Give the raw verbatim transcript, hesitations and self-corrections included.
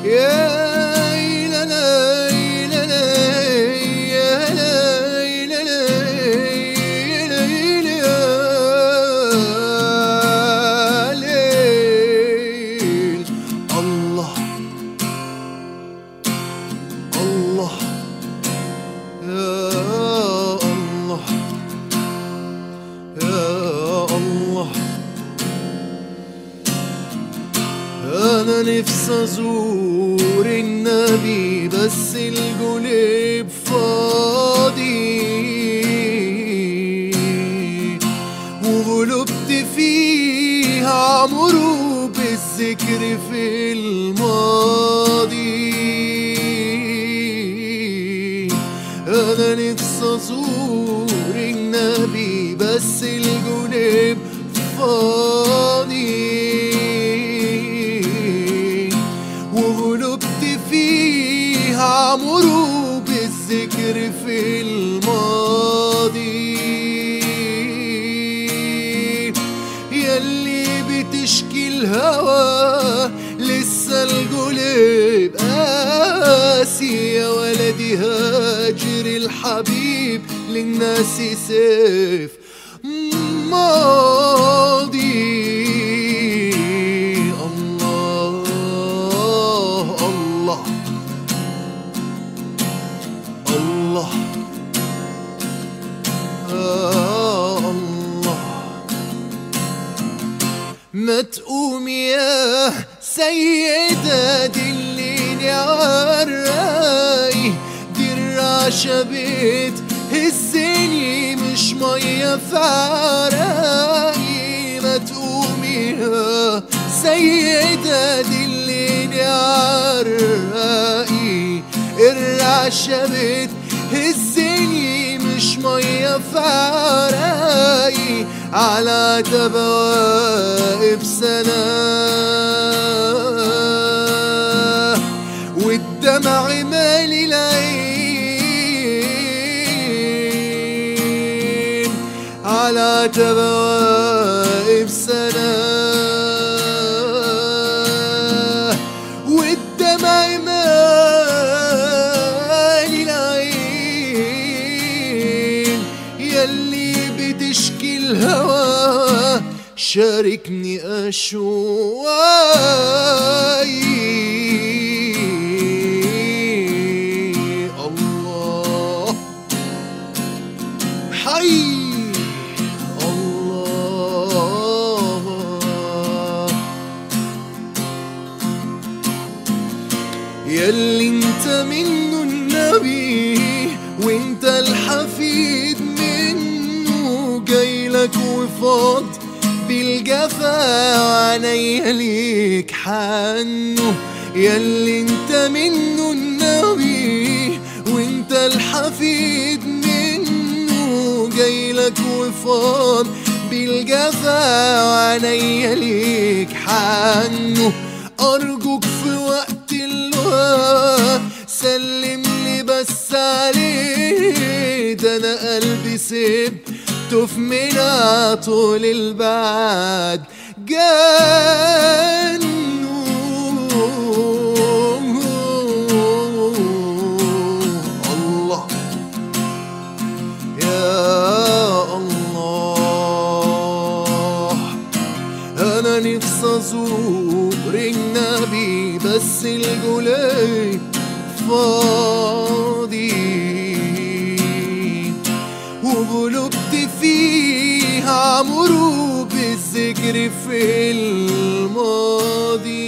يا لا لا لا لا يا لا لا لا لا ليل. الله الله يا الله يا الله. أنا نفسي أزور النبي بس القلب فاضي، وغلبت فيها عمرو بالذكر في الماضي. أنا نفسي أزور النبي بس القلب فاضي، وغلبت فيها عمرو بالذكر في الماضي. ياللي بتشكي الهوى لسه القلب قاسي، يا ولدي هاجر الحبيب للناس سيف ماضي. الله الله الله آه الله. ما تقوم يا سيدة دليني عالراي، دي الرعشة بتهزني مش مية في عراقي. ما تقومي يا سيدة دليني عالراي، الرعشة بتهزني مش مية في عراقي. على تبا واقف سنة والدمع مالي العين، على تبا واقف سنة والدمع مالي العين. ياللي بتشكي الهوى شاركني أشواي. الله حي الله. ياللي انت منه النبي وانت الحفيد منه، جايلك وفاض بالجفا وعنيا ليك حنه. ياللي انت منه النبي وانت الحفيد منه، جايلك وفاض بالجفا وعنيا ليك حنه. أرجوك في وقت اللقا سلم لي بس عليه، ده أنا قلبي سبته في منى طول البعد جنه. الله يا الله. أنا نفسي أزور النبي بس القلب فاضي، وغلبت فيها عمرو بالذكر في الماضي.